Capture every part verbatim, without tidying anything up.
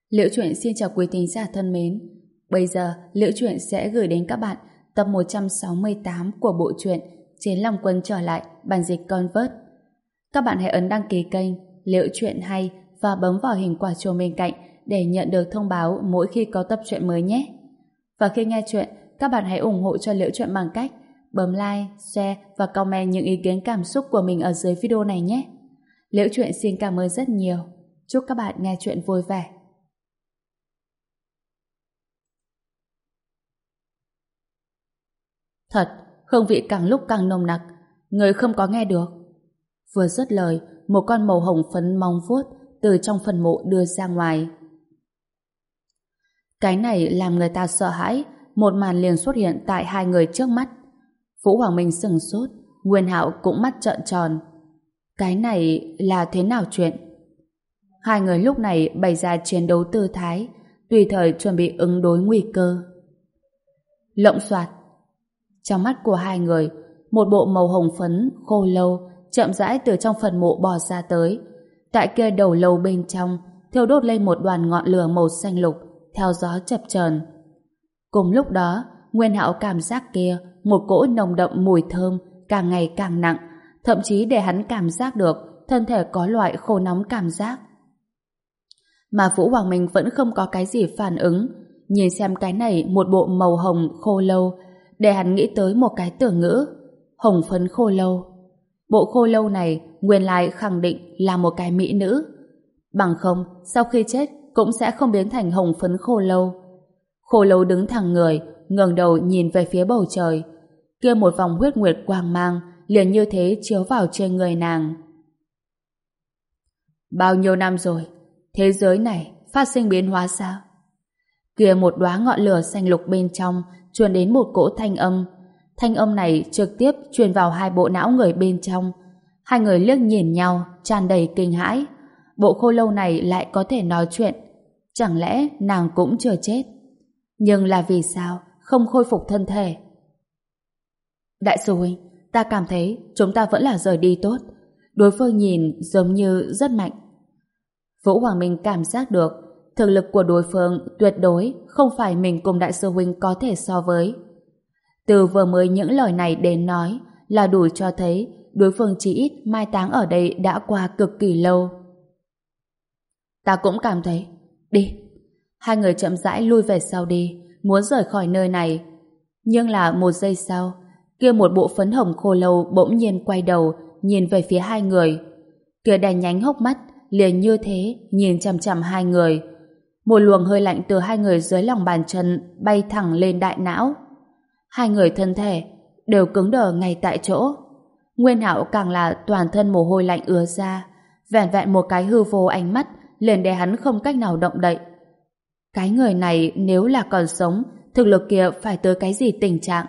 Liễu Chuyện xin chào quý thính giả thân mến. Bây giờ, Liễu Chuyện sẽ gửi đến các bạn tập một trăm sáu mươi tám của bộ truyện Chiến Long Quân trở lại, bản dịch Convert. Các bạn hãy ấn đăng ký kênh Liễu Chuyện hay và bấm vào hình quả chuông bên cạnh để nhận được thông báo mỗi khi có tập truyện mới nhé. Và khi nghe chuyện, các bạn hãy ủng hộ cho Liễu Chuyện bằng cách bấm like, share và comment những ý kiến cảm xúc của mình ở dưới video này nhé. Liễu Chuyện xin cảm ơn rất nhiều. Chúc các bạn nghe chuyện vui vẻ. Thật, hương vị càng lúc càng nồng nặc, người không có nghe được. Vừa dứt lời, một con màu hồng phấn móng vuốt từ trong phần mộ đưa ra ngoài. Cái này làm người ta sợ hãi, một màn liền xuất hiện tại hai người trước mắt. Vũ Hoàng Minh sừng sốt, Nguyên Hạo cũng mắt trợn tròn. Cái này là thế nào chuyện? Hai người lúc này bày ra chiến đấu tư thái, tùy thời chuẩn bị ứng đối nguy cơ. Lộng xoạt. Trong mắt của hai người, một bộ màu hồng phấn khô lâu chậm rãi từ trong phần mộ bò ra tới. Tại kia đầu lâu bên trong thiêu đốt lên một đoàn ngọn lửa màu xanh lục theo gió chập chờn. Cùng lúc đó, Nguyên Hạo cảm giác kia một cỗ nồng đậm mùi thơm càng ngày càng nặng, thậm chí để hắn cảm giác được thân thể có loại khô nóng cảm giác. Mà Vũ Hoàng Minh vẫn không có cái gì phản ứng, nhìn xem cái này một bộ màu hồng khô lâu, để hắn nghĩ tới một cái tưởng ngữ, hồng phấn khô lâu. Bộ khô lâu này nguyên lai khẳng định là một cái mỹ nữ, bằng không sau khi chết cũng sẽ không biến thành hồng phấn khô lâu. Khô lâu đứng thẳng người, ngẩng đầu nhìn về phía bầu trời, kia một vòng huyết nguyệt quang mang liền như thế chiếu vào trên người nàng. Bao nhiêu năm rồi, thế giới này phát sinh biến hóa sao? Kia một đóa ngọn lửa xanh lục bên trong truyền đến một cỗ thanh âm. Thanh âm này trực tiếp truyền vào hai bộ não người bên trong. Hai người liếc nhìn nhau, tràn đầy kinh hãi. Bộ khô lâu này lại có thể nói chuyện. Chẳng lẽ nàng cũng chưa chết? Nhưng là vì sao không khôi phục thân thể? Đại sư huynh, ta cảm thấy chúng ta vẫn là rời đi tốt. Đối phương nhìn giống như rất mạnh. Vũ Hoàng Minh cảm giác được thực lực của đối phương tuyệt đối không phải mình cùng đại sư huynh có thể so với. Từ vừa mới những lời này đến nói là đủ cho thấy đối phương chỉ ít mai táng ở đây đã qua cực kỳ lâu. Ta cũng cảm thấy. Đi. Hai người chậm rãi lui về sau đi, muốn rời khỏi nơi này. Nhưng là một giây sau, kia một bộ phấn hồng khô lâu bỗng nhiên quay đầu nhìn về phía hai người. Kia đèn nhánh hốc mắt liền như thế nhìn chằm chằm hai người. Một luồng hơi lạnh từ hai người dưới lòng bàn chân bay thẳng lên đại não. Hai người thân thể đều cứng đờ ngay tại chỗ. Nguyên Hạo càng là toàn thân mồ hôi lạnh ứa ra, vẻn vẹn một cái hư vô ánh mắt liền để hắn không cách nào động đậy. Cái người này nếu là còn sống, thực lực kia phải tới cái gì tình trạng?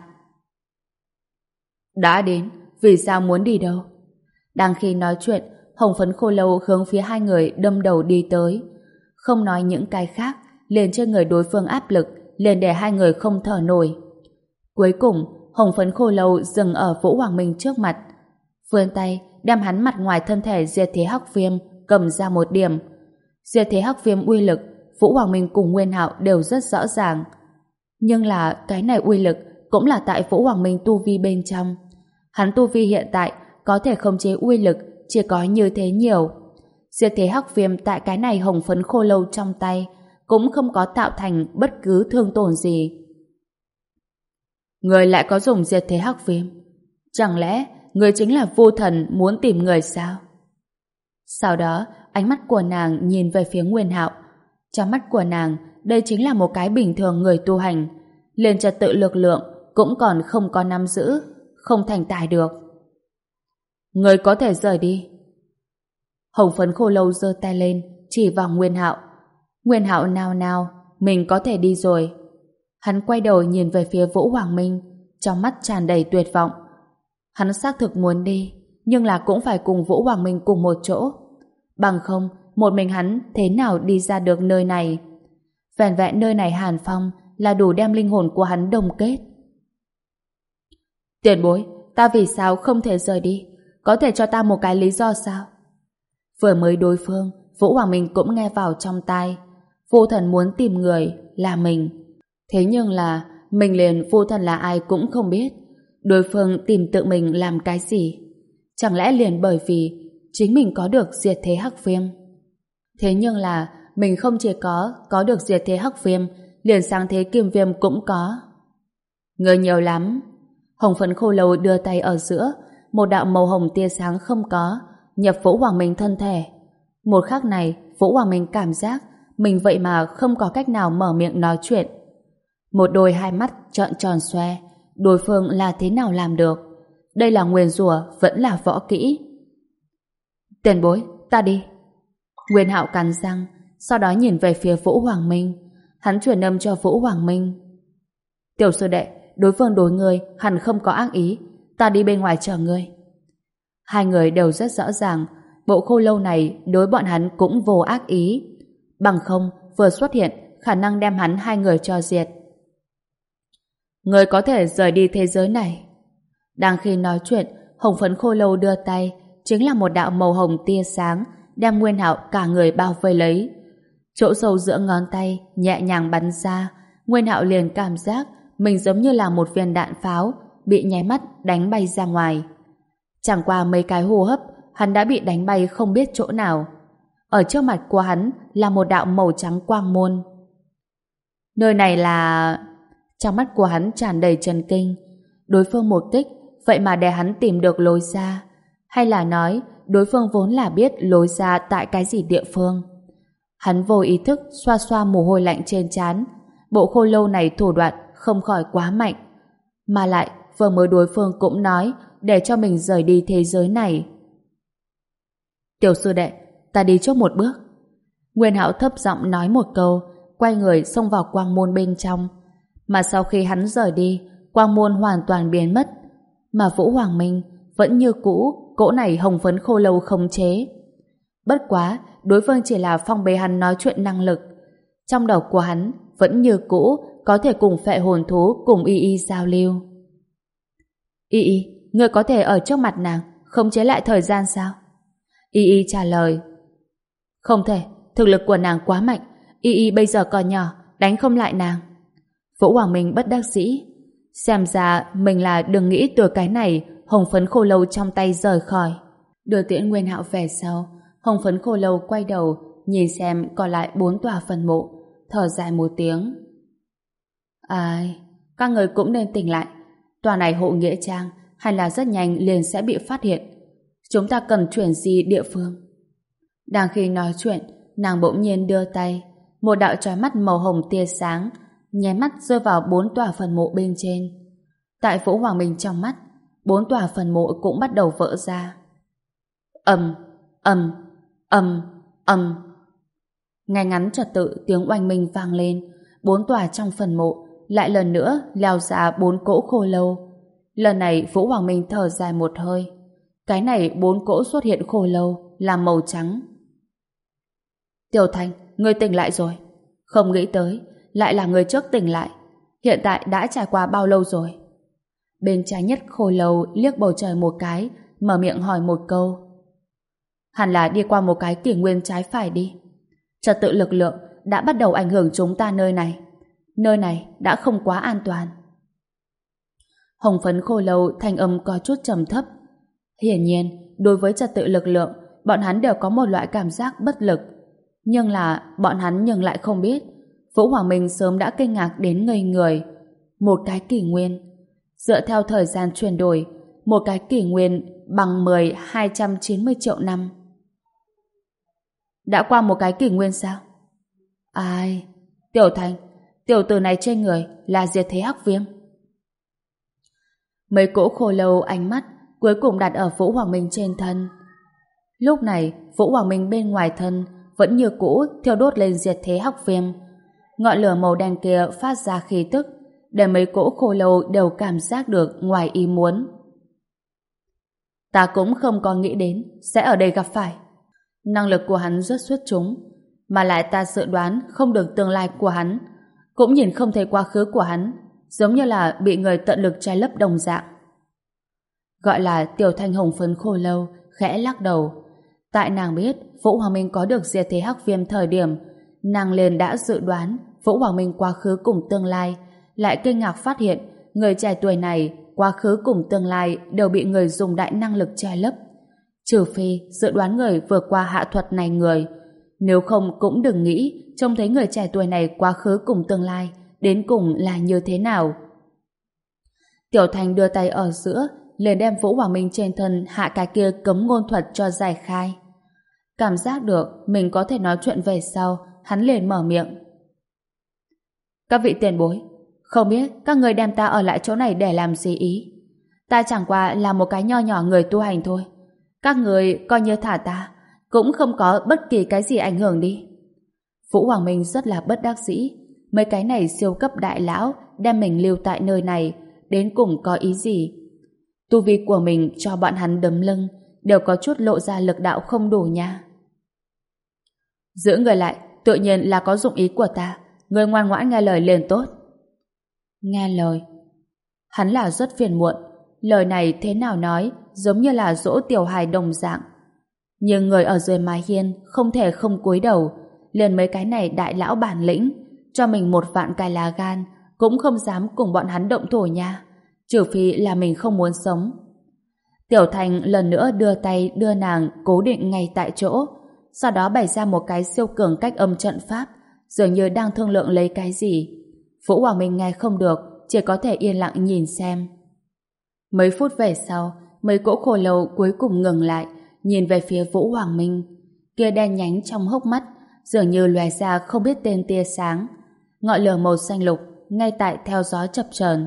Đã đến, vì sao muốn đi đâu? Đang khi nói chuyện, hồng phấn khô lâu hướng phía hai người đâm đầu đi tới. Không nói những cái khác, liền trên người đối phương áp lực, liền để hai người không thở nổi. Cuối cùng, hồng phấn khô lâu dừng ở Vũ Hoàng Minh trước mặt. Vươn tay, đem hắn mặt ngoài thân thể diệt thế hắc viêm cầm ra một điểm. Diệt thế hắc viêm uy lực, Vũ Hoàng Minh cùng Nguyên Hạo đều rất rõ ràng. Nhưng là cái này uy lực cũng là tại Vũ Hoàng Minh tu vi bên trong. Hắn tu vi hiện tại có thể khống chế uy lực chỉ có như thế nhiều. Diệt thế hắc viêm tại cái này hồng phấn khô lâu trong tay cũng không có tạo thành bất cứ thương tổn gì. Người lại có dùng diệt thế hắc viêm? Chẳng lẽ người chính là vô thần muốn tìm người sao? Sau đó, ánh mắt của nàng nhìn về phía Nguyên Hạo. Trong mắt của nàng, đây chính là một cái bình thường người tu hành. Liền trật tự lực lượng cũng còn không có nắm giữ, không thành tài được. Người có thể rời đi. Hồng phấn khô lâu giơ tay lên, chỉ vào Nguyên Hạo. Nguyên Hạo nao nao, mình có thể đi rồi. Hắn quay đầu nhìn về phía Vũ Hoàng Minh, trong mắt tràn đầy tuyệt vọng. Hắn xác thực muốn đi, nhưng là cũng phải cùng Vũ Hoàng Minh cùng một chỗ. Bằng không, một mình hắn thế nào đi ra được nơi này? Vẻn vẹn nơi này hàn phong là đủ đem linh hồn của hắn đồng kết. Tiền bối, ta vì sao không thể rời đi? Có thể cho ta một cái lý do sao? Vừa mới đối phương, Vũ Hoàng Minh cũng nghe vào trong tai. Vô Thần muốn tìm người là mình. Thế nhưng là mình liền Vô Thần là ai cũng không biết. Đối phương tìm tự mình làm cái gì? Chẳng lẽ liền bởi vì chính mình có được diệt thế hắc viêm? Thế nhưng là mình không chỉ có có được diệt thế hắc viêm, liền sáng thế kim viêm cũng có. Người nhiều lắm. Hồng phấn khô lâu đưa tay ở giữa, một đạo màu hồng tia sáng không có, nhập Vũ Hoàng Minh thân thể. Một khắc này, Vũ Hoàng Minh cảm giác mình vậy mà không có cách nào mở miệng nói chuyện. Một đôi hai mắt trợn tròn xoe, đối phương là thế nào làm được? Đây là nguyền rủa vẫn là võ kỹ? Tiền bối, ta đi. Nguyên Hạo cắn răng, sau đó nhìn về phía Vũ Hoàng Minh. Hắn truyền âm cho Vũ Hoàng Minh. Tiểu sư đệ, đối phương đối ngươi hẳn không có ác ý, ta đi bên ngoài chờ ngươi. Hai người đều rất rõ ràng, bộ khô lâu này đối bọn hắn cũng vô ác ý. Bằng không, vừa xuất hiện, khả năng đem hắn hai người cho diệt. Ngươi có thể rời đi thế giới này. Đang khi nói chuyện, hồng phấn khô lâu đưa tay, chính là một đạo màu hồng tia sáng, đem Nguyên Hạo cả người bao vây lấy. Chỗ sâu giữa ngón tay nhẹ nhàng bắn ra, Nguyên Hạo liền cảm giác mình giống như là một viên đạn pháo bị nháy mắt đánh bay ra ngoài. Chẳng qua mấy cái hô hấp, hắn đã bị đánh bay không biết chỗ nào. Ở trước mặt của hắn là một đạo màu trắng quang môn. Nơi này là... Trong mắt của hắn tràn đầy chấn kinh. Đối phương một kích, vậy mà để hắn tìm được lối ra. Hay là nói, đối phương vốn là biết lối ra tại cái gì địa phương. Hắn vô ý thức xoa xoa mồ hôi lạnh trên trán. Bộ khô lâu này thủ đoạn không khỏi quá mạnh. Mà lại, vừa mới đối phương cũng nói để cho mình rời đi thế giới này. Tiểu sư đệ, ta đi trước một bước. Nguyên Hạo thấp giọng nói một câu, quay người xông vào quang môn bên trong. Mà sau khi hắn rời đi, quang môn hoàn toàn biến mất. Mà Vũ Hoàng Minh vẫn như cũ, cỗ này hồng phấn khô lâu khống chế. Bất quá, đối phương chỉ là phong bế hắn nói chuyện năng lực. Trong đầu của hắn vẫn như cũ có thể cùng phệ hồn thú cùng Y Y giao lưu. Y Y, ngươi có thể ở trước mặt nàng khống chế lại thời gian sao? Y Y trả lời. Không thể, thực lực của nàng quá mạnh, Y Y bây giờ còn nhỏ, đánh không lại nàng. Vũ Hoàng Minh bất đắc dĩ. Xem ra mình là đừng nghĩ từ cái này hồng phấn khô lâu trong tay rời khỏi. Đưa tiễn Nguyên Hạo về sau, hồng phấn khô lâu quay đầu nhìn xem còn lại bốn tòa phần mộ, thở dài một tiếng. Ai, các người cũng nên tỉnh lại. Tòa này hộ nghĩa trang hay là rất nhanh liền sẽ bị phát hiện. Chúng ta cần chuyển di địa phương. Đang khi nói chuyện, nàng bỗng nhiên đưa tay, một đạo chói mắt màu hồng tia sáng nháy mắt rơi vào bốn tòa phần mộ bên trên. Tại Vũ Hoàng Minh trong mắt, bốn tòa phần mộ cũng bắt đầu vỡ ra. Ầm, ầm, ầm, ầm. Ngay ngắn trật tự tiếng oanh minh vang lên, bốn tòa trong phần mộ lại lần nữa leo ra bốn cỗ khô lâu. Lần này Vũ Hoàng Minh thở dài một hơi. Cái này bốn cỗ xuất hiện khô lâu là màu trắng. Tiểu Thanh, ngươi tỉnh lại rồi. Không nghĩ tới, lại là người trước tỉnh lại. Hiện tại đã trải qua bao lâu rồi? Bên trái nhất khô lâu liếc bầu trời một cái, mở miệng hỏi một câu. Hẳn là đi qua một cái kỷ nguyên trái phải đi. Trật tự lực lượng đã bắt đầu ảnh hưởng chúng ta nơi này. Nơi này đã không quá an toàn. Hồng phấn khô lâu thanh âm có chút trầm thấp. Hiển nhiên, đối với trật tự lực lượng, bọn hắn đều có một loại cảm giác bất lực. Nhưng là bọn hắn nhưng lại không biết Vũ Hoàng Minh sớm đã kinh ngạc đến ngây người. Một cái kỷ nguyên. Dựa theo thời gian chuyển đổi, một cái kỷ nguyên bằng mười hai trăm chín mươi triệu năm. Đã qua một cái kỷ nguyên sao? Ai? Tiểu Thành, tiểu tử này trên người là diệt thế hắc viêm. Mấy cỗ khô lâu ánh mắt cuối cùng đặt ở Vũ Hoàng Minh trên thân. Lúc này, Vũ Hoàng Minh bên ngoài thân vẫn như cũ thiêu đốt lên diệt thế hắc viêm. Ngọn lửa màu đen kia phát ra khí tức để mấy cỗ khô lâu đều cảm giác được ngoài ý muốn. Ta cũng không có nghĩ đến sẽ ở đây gặp phải. Năng lực của hắn rất xuất chúng, mà lại ta dự đoán không được tương lai của hắn, cũng nhìn không thấy quá khứ của hắn, giống như là bị người tận lực che lấp đồng dạng. Gọi là Tiểu Thanh hồng phấn khô lâu khẽ lắc đầu. Tại nàng biết Vũ Hoàng Minh có được diệt thế hắc viêm thời điểm, Nàng liền đã dự đoán Vũ Hoàng Minh quá khứ cùng tương lai, lại kinh ngạc phát hiện người trẻ tuổi này quá khứ cùng tương lai đều bị người dùng đại năng lực che lấp. Trừ phi dự đoán người vừa qua hạ thuật này người, nếu không cũng đừng nghĩ trông thấy người trẻ tuổi này quá khứ cùng tương lai đến cùng là như thế nào. Tiểu Thành đưa tay ở giữa liền đem Vũ Hoàng Minh trên thân hạ cái kia cấm ngôn thuật cho giải khai. Cảm giác được mình có thể nói chuyện về sau, hắn liền mở miệng. Các vị tiền bối, không biết các người đem ta ở lại chỗ này để làm gì ý? Ta chẳng qua là một cái nho nhỏ người tu hành thôi. Các người coi như thả ta, cũng không có bất kỳ cái gì ảnh hưởng đi. Vũ Hoàng Minh rất là bất đắc dĩ. Mấy cái này siêu cấp đại lão đem mình lưu tại nơi này, đến cùng có ý gì? Tu vi của mình cho bọn hắn đấm lưng, đều có chút lộ ra lực đạo không đủ nha. Giữ người lại, tự nhiên là có dụng ý của ta. Người ngoan ngoãn nghe lời liền tốt. Nghe lời. Hắn là rất phiền muộn. Lời này thế nào nói giống như là dỗ tiểu hài đồng dạng. Nhưng người ở dưới mái hiên không thể không cúi đầu. Liền mấy cái này đại lão bản lĩnh, cho mình một vạn cái lá gan, cũng không dám cùng bọn hắn động thổ nha. Trừ phi là mình không muốn sống. Tiểu Thành lần nữa đưa tay đưa nàng cố định ngay tại chỗ, sau đó bày ra một cái siêu cường cách âm trận pháp, dường như đang thương lượng lấy cái gì. Vũ Hoàng Minh nghe không được, chỉ có thể yên lặng nhìn xem. Mấy phút về sau, mấy cỗ khô lâu cuối cùng ngừng lại, nhìn về phía Vũ Hoàng Minh. Kia đen nhánh trong hốc mắt, dường như lóe ra không biết tên tia sáng. Ngọn lửa màu xanh lục ngay tại theo gió chập chờn.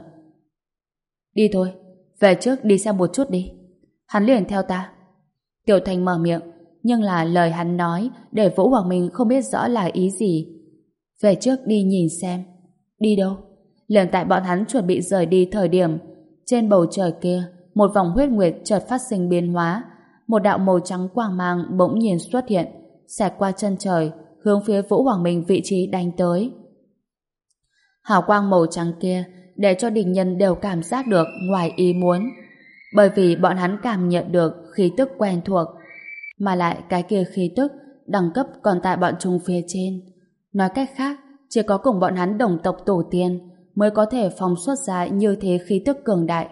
Đi thôi, về trước đi xem một chút đi. Hắn liền theo ta. Tiểu Thành mở miệng, nhưng là lời hắn nói để Vũ Hoàng Minh không biết rõ là ý gì. Về trước đi nhìn xem. Đi đâu? Liền tại bọn hắn chuẩn bị rời đi thời điểm, trên bầu trời kia, một vòng huyết nguyệt chợt phát sinh biến hóa. Một đạo màu trắng quang mang bỗng nhiên xuất hiện, xẹt qua chân trời, hướng phía Vũ Hoàng Minh vị trí đánh tới. Hào quang màu trắng kia để cho địch nhân đều cảm giác được ngoài ý muốn, bởi vì bọn hắn cảm nhận được khí tức quen thuộc, mà lại cái kia khí tức đẳng cấp còn tại bọn chúng phía trên. Nói cách khác, chỉ có cùng bọn hắn đồng tộc tổ tiên mới có thể phóng xuất ra như thế khí tức cường đại.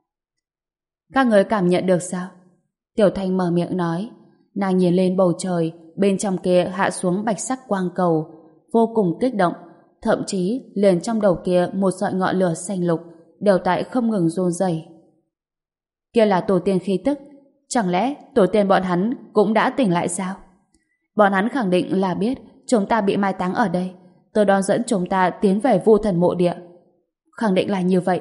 Các người cảm nhận được sao? Tiểu Thanh mở miệng nói. Nàng nhìn lên bầu trời, bên trong kia hạ xuống bạch sắc quang cầu, vô cùng kích động, thậm chí liền trong đầu kia một sợi ngọn lửa xanh lục đều tại không ngừng run rẩy. Kia là tổ tiên khí tức, chẳng lẽ tổ tiên bọn hắn cũng đã tỉnh lại sao? Bọn hắn khẳng định là biết chúng ta bị mai táng ở đây, từ đó dẫn chúng ta tiến về Vu Thần Mộ Địa. Khẳng định là như vậy.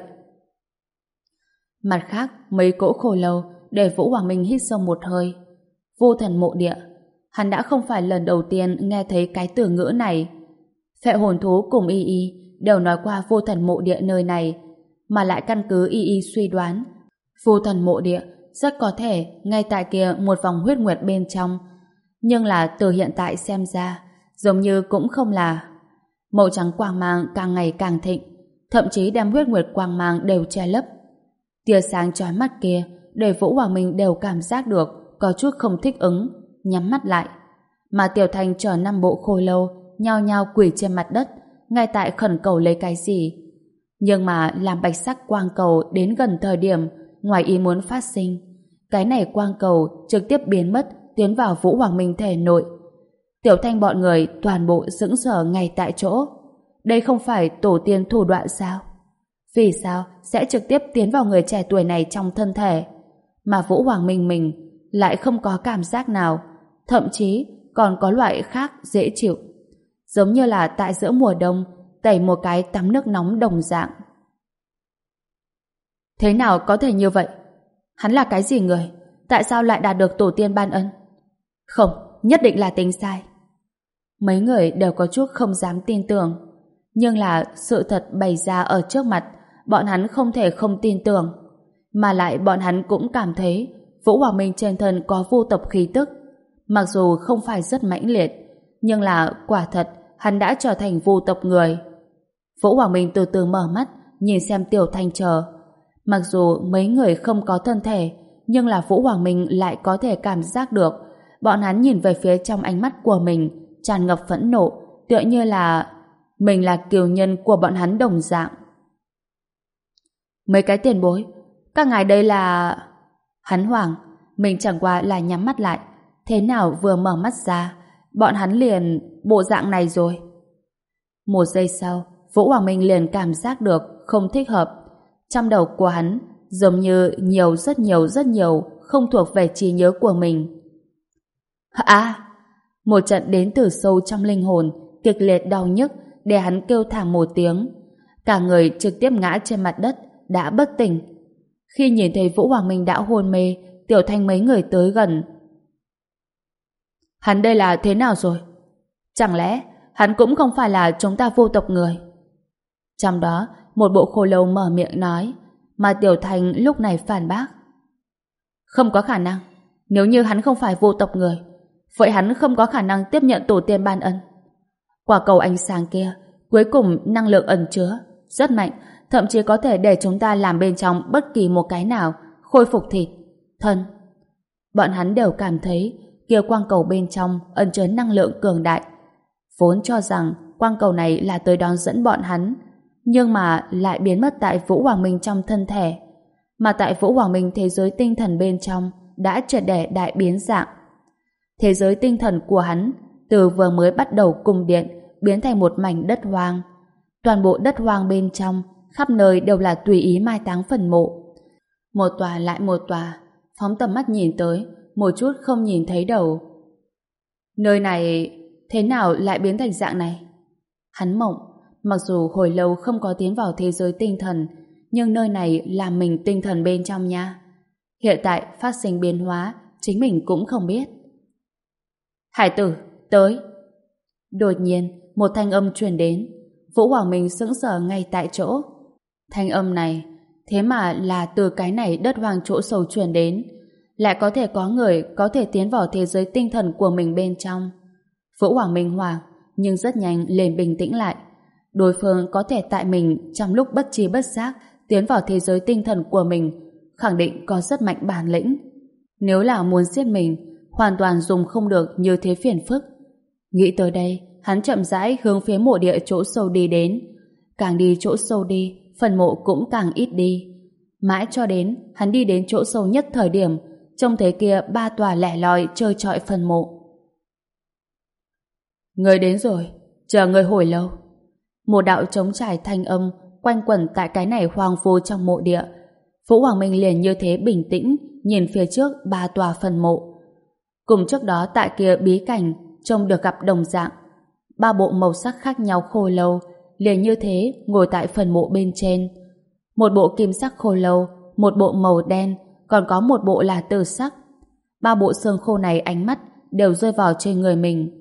Mặt khác, mấy cỗ khô lâu để Vũ Hoàng Minh hít sâu một hơi. Vu Thần Mộ Địa, hắn đã không phải lần đầu tiên nghe thấy cái từ ngữ này. Phệ hồn thú cùng Y Y đều nói qua Vu Thần Mộ Địa nơi này, mà lại căn cứ Y Y suy đoán, Vu Thần Mộ Địa rất có thể ngay tại kia một vòng huyết nguyệt bên trong. Nhưng là từ hiện tại xem ra, giống như cũng không là. Màu trắng quang mang càng ngày càng thịnh, thậm chí đem huyết nguyệt quang mang đều che lấp. Tia sáng chói mắt kia để Vũ Hoàng Minh đều cảm giác được có chút không thích ứng, nhắm mắt lại. Mà Tiểu Thanh chờ năm bộ khô lâu nhao nhao quỳ trên mặt đất, ngay tại khẩn cầu lấy cái gì. Nhưng mà làm bạch sắc quang cầu đến gần thời điểm ngoài ý muốn phát sinh, cái này quang cầu trực tiếp biến mất, tiến vào Vũ Hoàng Minh thể nội. Tiểu Thanh bọn người toàn bộ sững sờ ngay tại chỗ. Đây không phải tổ tiên thủ đoạn sao? Vì sao sẽ trực tiếp tiến vào người trẻ tuổi này trong thân thể, mà Vũ Hoàng Minh mình lại không có cảm giác nào, thậm chí còn có loại khác dễ chịu, giống như là tại giữa mùa đông tẩy một cái tắm nước nóng đồng dạng. Thế nào có thể như vậy? Hắn là cái gì người? Tại sao lại đạt được tổ tiên ban ân? Không, nhất định là tính sai. Mấy người đều có chút không dám tin tưởng, nhưng là sự thật bày ra ở trước mặt, bọn hắn không thể không tin tưởng. Mà lại bọn hắn cũng cảm thấy Vũ Hoàng Minh trên thân có vu tộc khí tức, mặc dù không phải rất mãnh liệt, nhưng là quả thật hắn đã trở thành vu tộc người. Vũ Hoàng Minh từ từ mở mắt, nhìn xem Tiểu Thanh chờ. Mặc dù mấy người không có thân thể, nhưng là Vũ Hoàng Minh lại có thể cảm giác được bọn hắn nhìn về phía trong ánh mắt của mình tràn ngập phẫn nộ, tựa như là mình là kiều nhân của bọn hắn đồng dạng. Mấy cái tiền bối, các ngài đây là... Hắn hoảng, mình chẳng qua là nhắm mắt lại, thế nào vừa mở mắt ra, bọn hắn liền bộ dạng này rồi. Một giây sau, Vũ Hoàng Minh liền cảm giác được không thích hợp. Trong đầu của hắn giống như nhiều rất nhiều rất nhiều không thuộc về trí nhớ của mình. À! Một trận đến từ sâu trong linh hồn, kịch liệt đau nhức để hắn kêu thảm một tiếng. Cả người trực tiếp ngã trên mặt đất, đã bất tỉnh. Khi nhìn thấy Vũ Hoàng Minh đã hôn mê, Tiểu Thanh mấy người tới gần. Hắn đây là thế nào rồi? Chẳng lẽ hắn cũng không phải là chúng ta vô tộc người? Trong đó, một bộ khô lâu mở miệng nói, mà Tiểu Thanh lúc này phản bác. Không có khả năng. Nếu như hắn không phải vô tộc người, vậy hắn không có khả năng tiếp nhận tổ tiên ban ân. Quả cầu ánh sáng kia, cuối cùng năng lượng ẩn chứa rất mạnh, thậm chí có thể để chúng ta làm bên trong bất kỳ một cái nào, khôi phục thịt, thân. Bọn hắn đều cảm thấy kia quang cầu bên trong ẩn chứa năng lượng cường đại. Vốn cho rằng quang cầu này là tới đón dẫn bọn hắn, nhưng mà lại biến mất tại Vũ Hoàng Minh trong thân thể. Mà tại Vũ Hoàng Minh, thế giới tinh thần bên trong đã triệt để đại biến dạng. Thế giới tinh thần của hắn từ vừa mới bắt đầu cung điện biến thành một mảnh đất hoang. Toàn bộ đất hoang bên trong khắp nơi đều là tùy ý mai táng phần mộ. Một tòa lại một tòa, phóng tầm mắt nhìn tới, một chút không nhìn thấy đầu. Nơi này thế nào lại biến thành dạng này? Hắn mộng, mặc dù hồi lâu không có tiến vào thế giới tinh thần, nhưng nơi này là mình tinh thần bên trong nha. Hiện tại phát sinh biến hóa, chính mình cũng không biết. Hải tử, tới! Đột nhiên, một thanh âm truyền đến. Vũ Hoàng Minh sững sờ ngay tại chỗ. Thanh âm này, thế mà là từ cái này đất hoang chỗ sâu truyền đến. Lại có thể có người có thể tiến vào thế giới tinh thần của mình bên trong. Vũ Hoàng Minh hoảng, nhưng rất nhanh liền bình tĩnh lại. Đối phương có thể tại mình trong lúc bất trí bất giác tiến vào thế giới tinh thần của mình, khẳng định có rất mạnh bản lĩnh. Nếu là muốn giết mình, hoàn toàn dùng không được như thế phiền phức. Nghĩ tới đây, hắn chậm rãi hướng phía mộ địa chỗ sâu đi đến. Càng đi chỗ sâu đi, phần mộ cũng càng ít đi. Mãi cho đến hắn đi đến chỗ sâu nhất thời điểm, trông thấy kia ba tòa lẻ loi trơ trọi phần mộ. Người đến rồi, chờ người hồi lâu. Một đạo trống trải thanh âm quanh quẩn tại cái này hoang vu trong mộ địa. Vũ Hoàng Minh liền như thế bình tĩnh nhìn phía trước ba tòa phần mộ. Cùng trước đó tại kia bí cảnh trông được gặp đồng dạng. Ba bộ màu sắc khác nhau khô lâu liền như thế ngồi tại phần mộ bên trên. Một bộ kim sắc khô lâu, một bộ màu đen, còn có một bộ là tử sắc. Ba bộ xương khô này ánh mắt đều rơi vào trên người mình.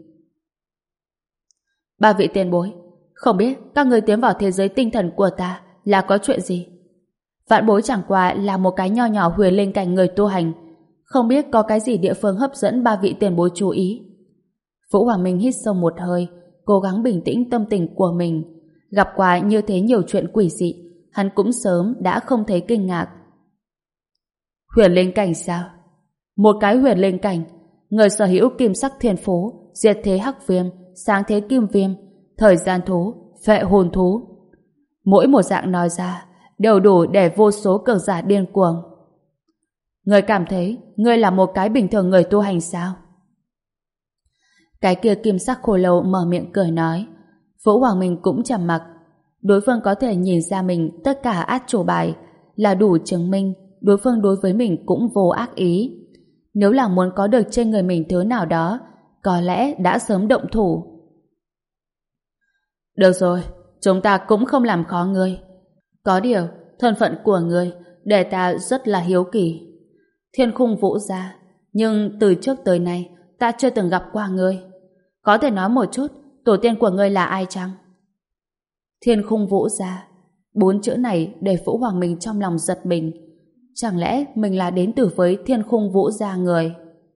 Ba vị tiền bối, không biết các người tiến vào thế giới tinh thần của ta là có chuyện gì? Vạn bối chẳng qua là một cái nho nhỏ huyền linh cảnh người tu hành, không biết có cái gì địa phương hấp dẫn ba vị tiền bối chú ý. Vũ Hoàng Minh hít sâu một hơi, cố gắng bình tĩnh tâm tình của mình. Gặp qua như thế nhiều chuyện quỷ dị, hắn cũng sớm đã không thấy kinh ngạc. Huyền linh cảnh sao? Một cái huyền linh cảnh, người sở hữu kim sắc thiên phú, diệt thế hắc viêm, sáng thế kim viêm, thời gian thú, phệ hồn thú. Mỗi một dạng nói ra đều đủ để vô số cường giả điên cuồng. Người cảm thấy ngươi là một cái bình thường người tu hành sao? Cái kia kim sắc khô lâu mở miệng cười nói. Vũ Hoàng Minh cũng trầm mặc. Đối phương có thể nhìn ra mình tất cả át chủ bài là đủ chứng minh đối phương đối với mình cũng vô ác ý. Nếu là muốn có được trên người mình thứ nào đó, có lẽ đã sớm động thủ. Được rồi, chúng ta cũng không làm khó ngươi. Có điều, thân phận của ngươi để ta rất là hiếu kỳ. Thiên Khung Vũ gia, nhưng từ trước tới nay ta chưa từng gặp qua ngươi. Có thể nói một chút tổ tiên của ngươi là ai chăng? Thiên Khung Vũ gia, bốn chữ này để Vũ Hoàng Minh trong lòng giật mình. Chẳng lẽ mình là đến từ với Thiên Khung Vũ gia người?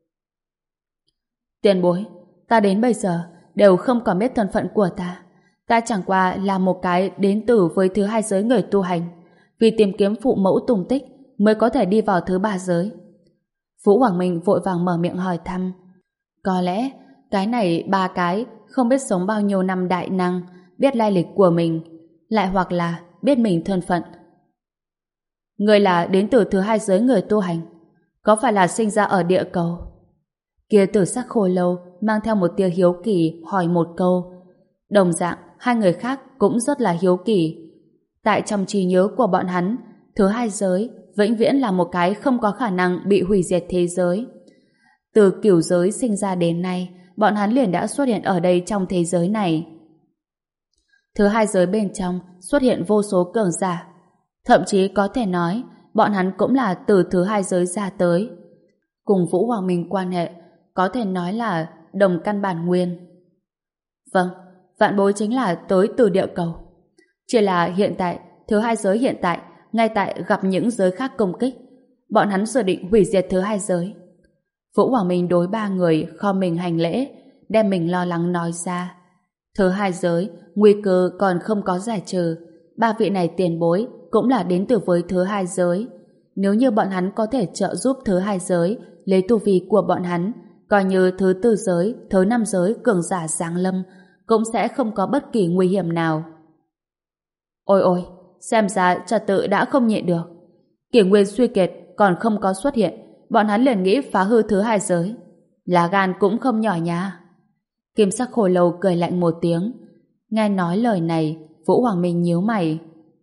Tiền bối, ta đến bây giờ đều không còn biết thân phận của ta. Ta chẳng qua là một cái đến từ với thứ hai giới người tu hành, vì tìm kiếm phụ mẫu tung tích mới có thể đi vào thứ ba giới. Vũ Hoàng Minh vội vàng mở miệng hỏi thăm. Có lẽ cái này ba cái không biết sống bao nhiêu năm đại năng, biết lai lịch của mình, lại hoặc là biết mình thân phận. Người là đến từ thứ hai giới người tu hành, có phải là sinh ra ở địa cầu? Kia tử sắc khô lâu mang theo một tia hiếu kỳ hỏi một câu. Đồng dạng, hai người khác cũng rất là hiếu kỳ. Tại trong trí nhớ của bọn hắn, thứ hai giới vĩnh viễn là một cái không có khả năng bị hủy diệt thế giới. Từ cửu giới sinh ra đến nay, bọn hắn liền đã xuất hiện ở đây trong thế giới này. Thứ hai giới bên trong xuất hiện vô số cường giả. Thậm chí có thể nói, bọn hắn cũng là từ thứ hai giới ra tới. Cùng Vũ Hoàng Minh quan hệ, có thể nói là đồng căn bản nguyên. Vâng, vạn bối chính là tới từ địa cầu. Chỉ là hiện tại, thứ hai giới hiện tại, ngay tại gặp những giới khác công kích. Bọn hắn dự định hủy diệt thứ hai giới. Vũ Hoàng Minh đối ba người khom mình hành lễ, đem mình lo lắng nói ra. Thứ hai giới, nguy cơ còn không có giải trừ. Ba vị này tiền bối cũng là đến từ với thứ hai giới. Nếu như bọn hắn có thể trợ giúp thứ hai giới lấy tu vi của bọn hắn, coi như thứ tư giới, thứ năm giới cường giả giáng lâm, cũng sẽ không có bất kỳ nguy hiểm nào. Ôi ôi, xem ra trật tự đã không nhịn được. Kỷ nguyên suy kiệt còn không có xuất hiện, bọn hắn liền nghĩ phá hư thứ hai giới. Lá gan cũng không nhỏ nha. Kim sắc khổ lâu cười lạnh một tiếng. Nghe nói lời này, Vũ Hoàng Minh nhíu mày.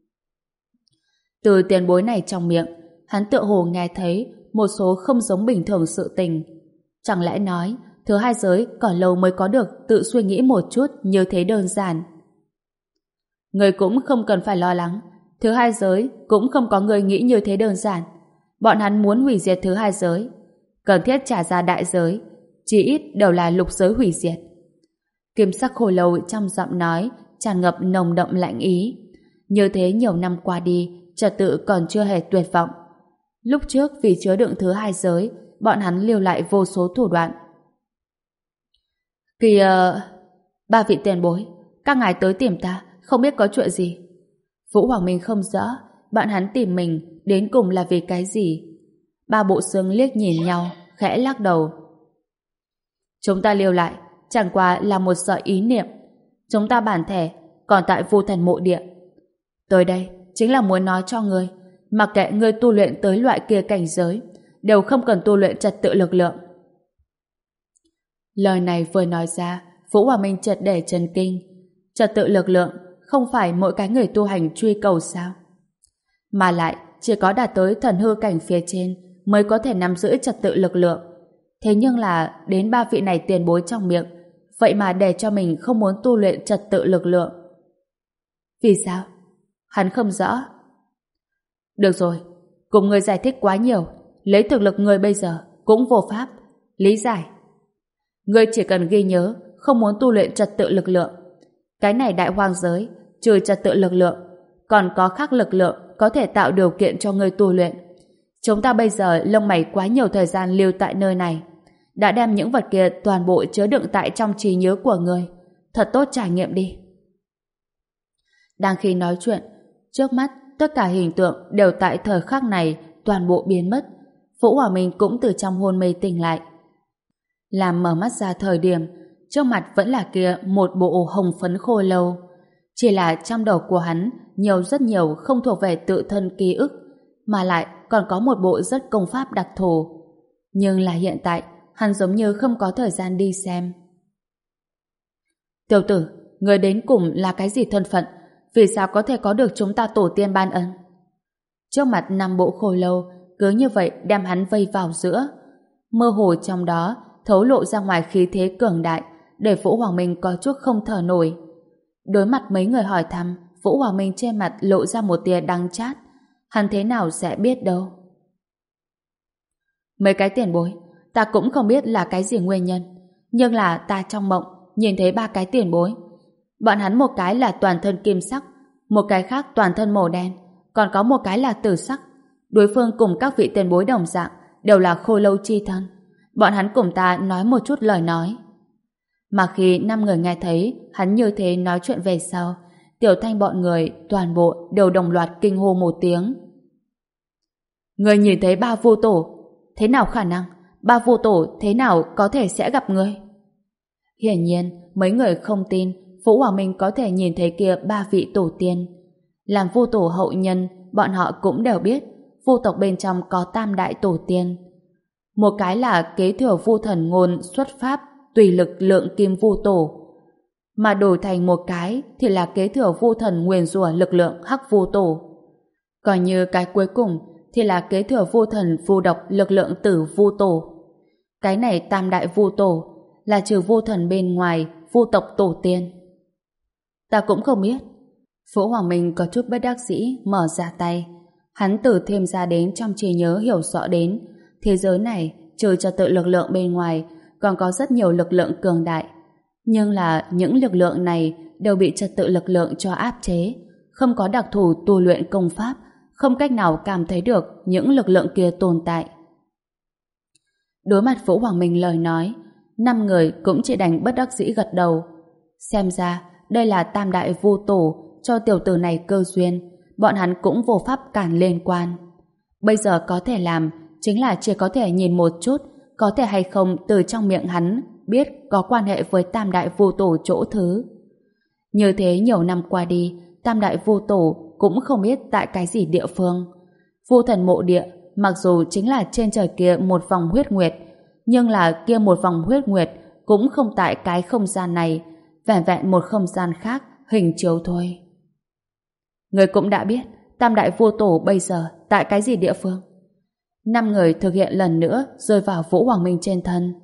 Từ tiền bối này trong miệng, hắn tựa hồ nghe thấy một số không giống bình thường sự tình. Chẳng lẽ nói, thứ hai giới còn lâu mới có được tự suy nghĩ một chút như thế đơn giản. Người cũng không cần phải lo lắng, thứ hai giới cũng không có người nghĩ như thế đơn giản. Bọn hắn muốn hủy diệt thứ hai giới, cần thiết trả ra đại giới, chỉ ít đều là lục giới hủy diệt. Kim sắc khô lâu trong giọng nói tràn ngập nồng đậm lạnh ý. Như thế nhiều năm qua đi, trật tự còn chưa hề tuyệt vọng. Lúc trước vì chứa đựng thứ hai giới, bọn hắn lưu lại vô số thủ đoạn. Kìa, ba vị tiền bối, các ngài tới tìm ta, không biết có chuyện gì. Vũ Hoàng Minh không rõ, bạn hắn tìm mình đến cùng là vì cái gì. Ba bộ xương liếc nhìn nhau, khẽ lắc đầu. Chúng ta lưu lại, chẳng qua là một sợi ý niệm. Chúng ta bản thể còn tại Vu Thần mộ địa. Tới đây chính là muốn nói cho ngươi, mặc kệ ngươi tu luyện tới loại kia cảnh giới, đều không cần tu luyện trật tự lực lượng. Lời này vừa nói ra, Vũ Hoàng Minh chợt để chấn kinh. Trật tự lực lượng không phải mỗi cái người tu hành truy cầu sao? Mà lại chỉ có đạt tới thần hư cảnh phía trên mới có thể nắm giữ trật tự lực lượng. Thế nhưng là đến ba vị này tiền bối trong miệng, vậy mà để cho mình không muốn tu luyện trật tự lực lượng. Vì sao? Hắn không rõ. Được rồi, cùng người giải thích quá nhiều, lấy thực lực người bây giờ cũng vô pháp. Lý giải. Ngươi chỉ cần ghi nhớ không muốn tu luyện trật tự lực lượng. Cái này đại hoang giới, trừ trật tự lực lượng, còn có khác lực lượng có thể tạo điều kiện cho ngươi tu luyện. Chúng ta bây giờ lông mày quá nhiều thời gian lưu tại nơi này, đã đem những vật kia toàn bộ chứa đựng tại trong trí nhớ của ngươi. Thật tốt trải nghiệm đi. Đang khi nói chuyện, trước mắt tất cả hình tượng đều tại thời khắc này toàn bộ biến mất. Vũ Hòa Minh cũng từ trong hôn mê tỉnh lại. Làm mở mắt ra thời điểm, trước mặt vẫn là kia một bộ hồng phấn khô lâu. Chỉ là trong đầu của hắn nhiều rất nhiều không thuộc về tự thân ký ức, mà lại còn có một bộ rất công pháp đặc thù. Nhưng là hiện tại, hắn giống như không có thời gian đi xem. Tiểu tử, người đến cùng là cái gì thân phận? Vì sao có thể có được chúng ta tổ tiên ban ân? Trước mặt năm bộ khô lâu, cứ như vậy đem hắn vây vào giữa. Mơ hồ trong đó, thấu lộ ra ngoài khí thế cường đại, để Vũ Hoàng Minh có chút không thở nổi. Đối mặt mấy người hỏi thăm, Vũ Hoàng Minh trên mặt lộ ra một tia đắng chát. Hắn thế nào sẽ biết đâu. Mấy cái tiền bối, ta cũng không biết là cái gì nguyên nhân, nhưng là ta trong mộng nhìn thấy ba cái tiền bối. Bọn hắn một cái là toàn thân kim sắc, một cái khác toàn thân màu đen, còn có một cái là tử sắc. Đối phương cùng các vị tiền bối đồng dạng, đều là khô lâu chi thân. Bọn hắn cùng ta nói một chút lời nói. Mà khi năm người nghe thấy hắn như thế nói chuyện về sau, Tiểu Thanh bọn người toàn bộ đều đồng loạt kinh hô một tiếng. Người nhìn thấy ba vô tổ, thế nào khả năng? Ba vô tổ thế nào có thể sẽ gặp người? Hiển nhiên, mấy người không tin Vũ Hoàng Minh có thể nhìn thấy kia ba vị tổ tiên. Làm Vu tổ hậu nhân, bọn họ cũng đều biết Vu tộc bên trong có tam đại tổ tiên. Một cái là kế thừa Vu thần ngôn xuất pháp tùy lực lượng kim Vu tổ, mà đổi thành một cái thì là kế thừa Vu thần nguyền rủa lực lượng hắc Vu tổ. Còn như cái cuối cùng thì là kế thừa Vu thần Vu độc lực lượng tử Vu tổ. Cái này tam đại Vu tổ là trừ Vu thần bên ngoài Vu tộc tổ tiên. Ta cũng không biết. Vũ Hoàng Minh có chút bất đắc dĩ mở ra tay. Hắn từ thêm ra đến trong trí nhớ hiểu rõ đến thế giới này trừ trật tự lực lượng bên ngoài còn có rất nhiều lực lượng cường đại. Nhưng là những lực lượng này đều bị trật tự lực lượng cho áp chế, không có đặc thù tu luyện công pháp, không cách nào cảm thấy được những lực lượng kia tồn tại. Đối mặt Vũ Hoàng Minh lời nói, năm người cũng chỉ đành bất đắc dĩ gật đầu. Xem ra đây là tam đại Vu tổ cho tiểu tử này cơ duyên, bọn hắn cũng vô pháp cản liên quan. Bây giờ có thể làm chính là chỉ có thể nhìn một chút có thể hay không từ trong miệng hắn biết có quan hệ với tam đại Vu tổ chỗ thứ. Như thế nhiều năm qua đi, tam đại Vu tổ cũng không biết tại cái gì địa phương. Vu thần mộ địa mặc dù chính là trên trời kia một vòng huyết nguyệt, nhưng là kia một vòng huyết nguyệt cũng không tại cái không gian này, vẻn vẹn một không gian khác hình chiếu thôi. Người cũng đã biết tam đại Vu tổ bây giờ tại cái gì địa phương. Năm người thực hiện lần nữa rơi vào Vũ Hoàng Minh trên thân.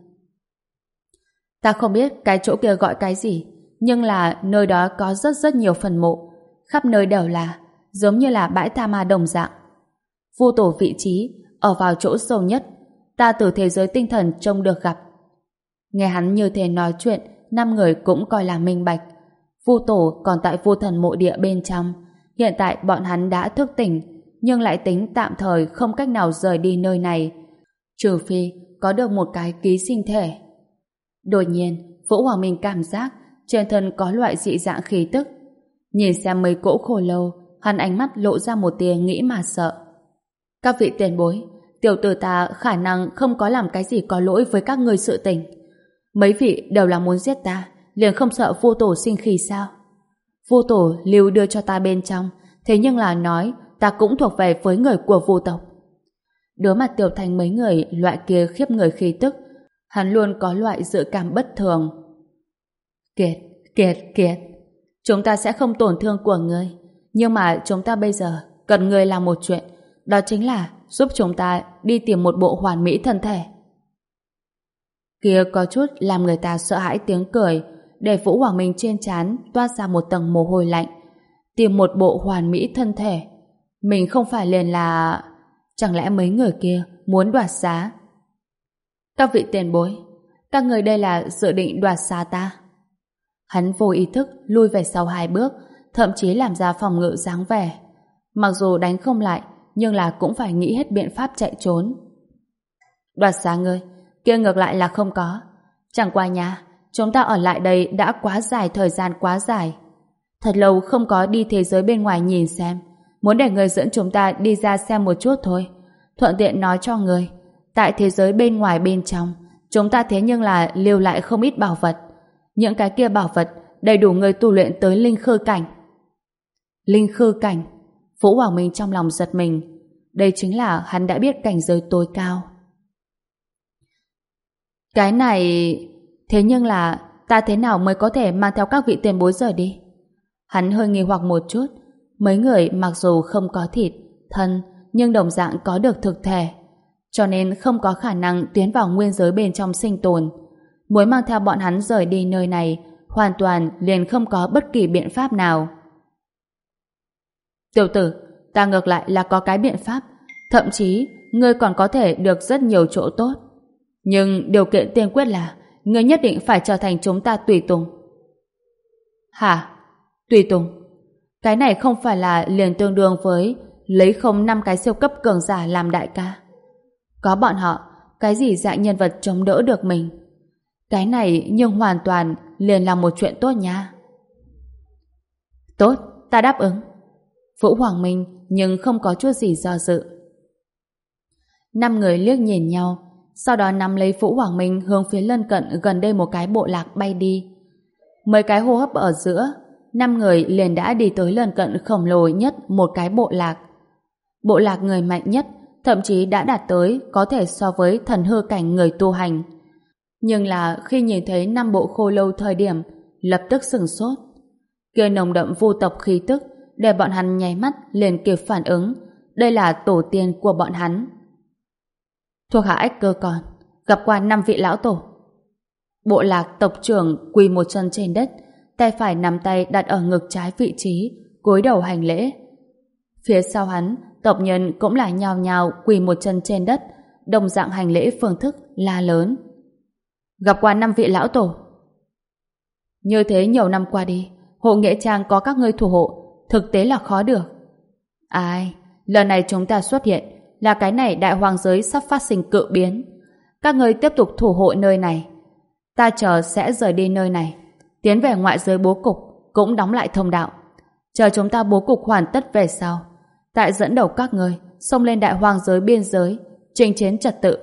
Ta không biết cái chỗ kia gọi cái gì, nhưng là nơi đó có rất rất nhiều phần mộ, khắp nơi đều là giống như là bãi tha ma đồng dạng. Vu tổ vị trí ở vào chỗ sâu nhất, ta từ thế giới tinh thần trông được gặp. Nghe hắn như thế nói chuyện, năm người cũng coi là minh bạch. Vu tổ còn tại Vu thần mộ địa bên trong, hiện tại bọn hắn đã thức tỉnh, nhưng lại tính tạm thời không cách nào rời đi nơi này, trừ phi có được một cái ký sinh thể. Đột nhiên, Vũ Hoàng Minh cảm giác trên thân có loại dị dạng khí tức. Nhìn xem mấy cỗ khô lâu, hắn ánh mắt lộ ra một tia nghĩ mà sợ. Các vị tiền bối, tiểu tử ta khả năng không có làm cái gì có lỗi với các ngươi sự tình. Mấy vị đều là muốn giết ta, liền không sợ Vu tổ sinh khí sao? Vu tổ lưu đưa cho ta bên trong, thế nhưng là nói ta cũng thuộc về với người của Vu tộc. Đối mặt Tiểu Thành mấy người loại kia khiếp người khí tức, hắn luôn có loại dự cảm bất thường. Kiệt, Kiệt, Kiệt, chúng ta sẽ không tổn thương của ngươi, nhưng mà chúng ta bây giờ cần ngươi làm một chuyện, đó chính là giúp chúng ta đi tìm một bộ hoàn mỹ thân thể. Kia có chút làm người ta sợ hãi tiếng cười, để Vũ Hoàng Minh trên trán toát ra một tầng mồ hôi lạnh. Tìm một bộ hoàn mỹ thân thể, mình không phải liền là... Chẳng lẽ mấy người kia muốn đoạt xá? Các vị tiền bối, các người đây là dự định đoạt xá ta? Hắn vô ý thức lui về sau hai bước, thậm chí làm ra phòng ngự dáng vẻ. Mặc dù đánh không lại, nhưng là cũng phải nghĩ hết biện pháp chạy trốn. Đoạt xá ngươi, kia ngược lại là không có. Chẳng qua nha, chúng ta ở lại đây đã quá dài thời gian quá dài. Thật lâu không có đi thế giới bên ngoài nhìn xem. Muốn để người dẫn chúng ta đi ra xem một chút thôi. Thuận tiện nói cho người, tại thế giới bên ngoài bên trong, chúng ta thế nhưng là lưu lại không ít bảo vật. Những cái kia bảo vật đầy đủ người tu luyện tới linh khư cảnh. Linh khư cảnh? Vũ Hoàng Minh trong lòng giật mình. Đây chính là hắn đã biết cảnh giới tối cao. Cái này... Thế nhưng là ta thế nào mới có thể mang theo các vị tiền bối rời đi? Hắn hơi nghi hoặc một chút. Mấy người mặc dù không có thịt, thân, nhưng đồng dạng có được thực thể, cho nên không có khả năng tiến vào nguyên giới bên trong sinh tồn. Muốn mang theo bọn hắn rời đi nơi này, hoàn toàn liền không có bất kỳ biện pháp nào. Tiểu tử, ta ngược lại là có cái biện pháp, thậm chí ngươi còn có thể được rất nhiều chỗ tốt. Nhưng điều kiện tiên quyết là ngươi nhất định phải trở thành chúng ta tùy tùng. Hả? Tùy tùng? Cái này không phải là liền tương đương với lấy không năm cái siêu cấp cường giả làm đại ca. Có bọn họ, cái gì dạng nhân vật chống đỡ được mình. Cái này nhưng hoàn toàn liền là một chuyện tốt nha. Tốt, ta đáp ứng. Vũ Hoàng Minh nhưng không có chút gì do dự. Năm người liếc nhìn nhau, sau đó nắm lấy Vũ Hoàng Minh hướng phía lân cận gần đây một cái bộ lạc bay đi. Mấy cái hô hấp ở giữa, năm người liền đã đi tới lân cận khổng lồ nhất một cái bộ lạc. Bộ lạc người mạnh nhất, thậm chí đã đạt tới có thể so với thần hư cảnh người tu hành. Nhưng là khi nhìn thấy năm bộ khô lâu thời điểm, lập tức sửng sốt. Kia nồng đậm vu tộc khí tức, để bọn hắn nháy mắt liền kịp phản ứng. Đây là tổ tiên của bọn hắn. Thuộc hạ ách cơ còn, gặp qua năm vị lão tổ. Bộ lạc tộc trưởng quỳ một chân trên đất, tay phải nắm tay đặt ở ngực trái vị trí, cúi đầu hành lễ. Phía sau hắn, tộc nhân cũng là nhào nhào quỳ một chân trên đất, đồng dạng hành lễ phương thức la lớn. Gặp qua năm vị lão tổ. Như thế nhiều năm qua đi, hộ nghĩa trang có các ngươi thủ hộ, thực tế là khó được. Ai, lần này chúng ta xuất hiện là cái này đại hoàng giới sắp phát sinh cự biến. Các ngươi tiếp tục thủ hộ nơi này. Ta chờ sẽ rời đi nơi này, tiến về ngoại giới bố cục, cũng đóng lại thông đạo. Chờ chúng ta bố cục hoàn tất về sau, tại dẫn đầu các ngươi xông lên đại hoàng giới biên giới, chinh chiến trật tự.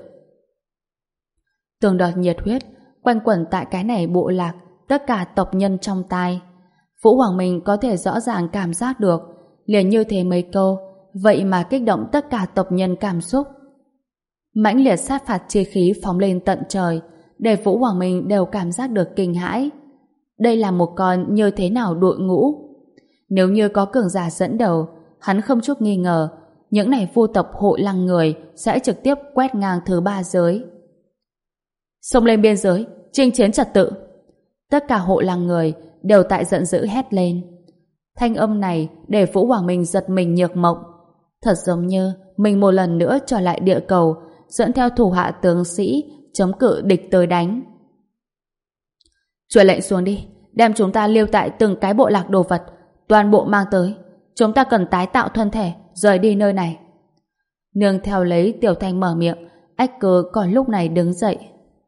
Từng đợt nhiệt huyết quanh quẩn tại cái này bộ lạc, tất cả tộc nhân trong tai. Vũ Hoàng Minh có thể rõ ràng cảm giác được, liền như thế mấy câu, vậy mà kích động tất cả tộc nhân cảm xúc. Mãnh liệt sát phạt chi khí phóng lên tận trời, để Vũ Hoàng Minh đều cảm giác được kinh hãi. Đây là một con như thế nào đội ngũ? Nếu như có cường giả dẫn đầu, hắn không chút nghi ngờ, những này vu tộc hộ lăng người sẽ trực tiếp quét ngang thứ ba giới. Xông lên biên giới, chinh chiến trật tự. Tất cả hộ lăng người đều tại giận dữ hét lên. Thanh âm này để Vũ Hoàng Minh giật mình nhược mộng. Thật giống như mình một lần nữa trở lại địa cầu, dẫn theo thủ hạ tướng sĩ chống cự địch tới đánh. Truyền lệnh xuống đi, đem chúng ta lưu tại từng cái bộ lạc đồ vật, toàn bộ mang tới. Chúng ta cần tái tạo thân thể, rời đi nơi này. Nương theo lấy Tiểu Thanh mở miệng, ách cơ còn lúc này đứng dậy.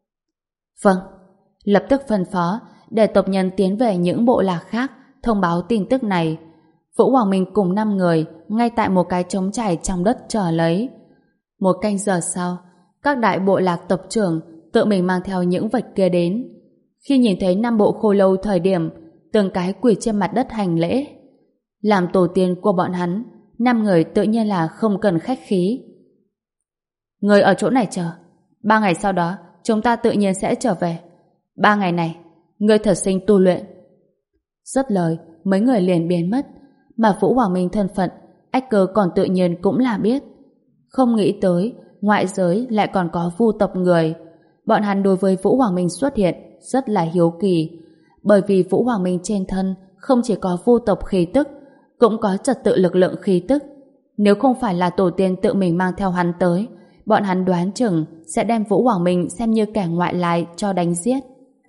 Vâng, lập tức phân phó để tộc nhân tiến về những bộ lạc khác thông báo tin tức này. Vũ Hoàng Minh cùng năm người ngay tại một cái trống trải trong đất chờ lấy. Một canh giờ sau, các đại bộ lạc tộc trưởng tự mình mang theo những vật kia đến. Khi nhìn thấy năm bộ khô lâu thời điểm, từng cái quỳ trên mặt đất hành lễ. Làm tổ tiên của bọn hắn, năm người tự nhiên là không cần khách khí. Người ở chỗ này chờ, ba ngày sau đó chúng ta tự nhiên sẽ trở về. Ba ngày này, người thật sinh tu luyện. Dứt lời, mấy người liền biến mất, mà Vũ Hoàng Minh thân phận, ách cơ còn tự nhiên cũng là biết. Không nghĩ tới, ngoại giới lại còn có vu tộc người. Bọn hắn đối với Vũ Hoàng Minh xuất hiện rất là hiếu kỳ, bởi vì Vũ Hoàng Minh trên thân không chỉ có vu tộc khí tức, cũng có trật tự lực lượng khí tức. Nếu không phải là tổ tiên tự mình mang theo hắn tới, bọn hắn đoán chừng sẽ đem Vũ Hoàng Minh xem như kẻ ngoại lai cho đánh giết.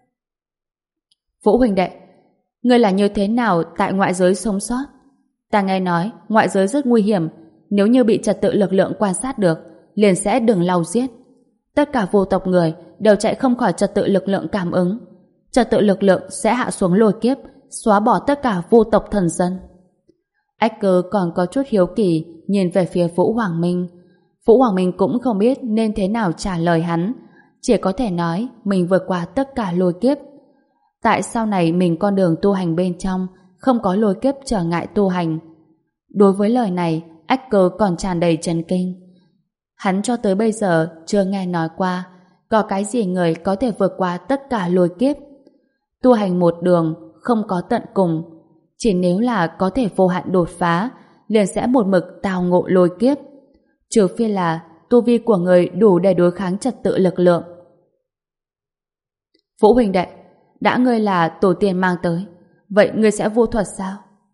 Vũ huynh đệ, ngươi là như thế nào tại ngoại giới sống sót? Ta nghe nói ngoại giới rất nguy hiểm, nếu như bị trật tự lực lượng quan sát được, liền sẽ đừng lau giết. Tất cả vô tộc người đều chạy không khỏi trật tự lực lượng cảm ứng. Trật tự lực lượng sẽ hạ xuống lôi kiếp, xóa bỏ tất cả vô tộc thần dân. Ách cơ còn có chút hiếu kỳ nhìn về phía Vũ Hoàng Minh. Vũ Hoàng Minh cũng không biết nên thế nào trả lời hắn, chỉ có thể nói mình vượt qua tất cả lôi kiếp. Tại sau này mình con đường tu hành bên trong không có lôi kiếp trở ngại tu hành. Đối với lời này, ách cơ còn tràn đầy chấn kinh. Hắn cho tới bây giờ chưa nghe nói qua có cái gì người có thể vượt qua tất cả lôi kiếp. Tu hành một đường không có tận cùng, chỉ nếu là có thể vô hạn đột phá liền sẽ một mực tào ngộ lôi kiếp, trừ phi là tu vi của người đủ để đối kháng trật tự lực lượng. Vũ huynh đệ, đã ngươi là tổ tiên mang tới, vậy ngươi sẽ vô thuật sao?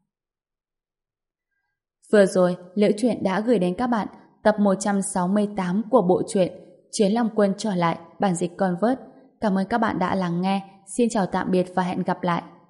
Vừa rồi, Liễu Chuyện đã gửi đến các bạn tập một trăm sáu mươi tám của bộ truyện Chiến Long Quân trở lại, bản dịch Convert. Cảm ơn các bạn đã lắng nghe. Xin chào tạm biệt và hẹn gặp lại.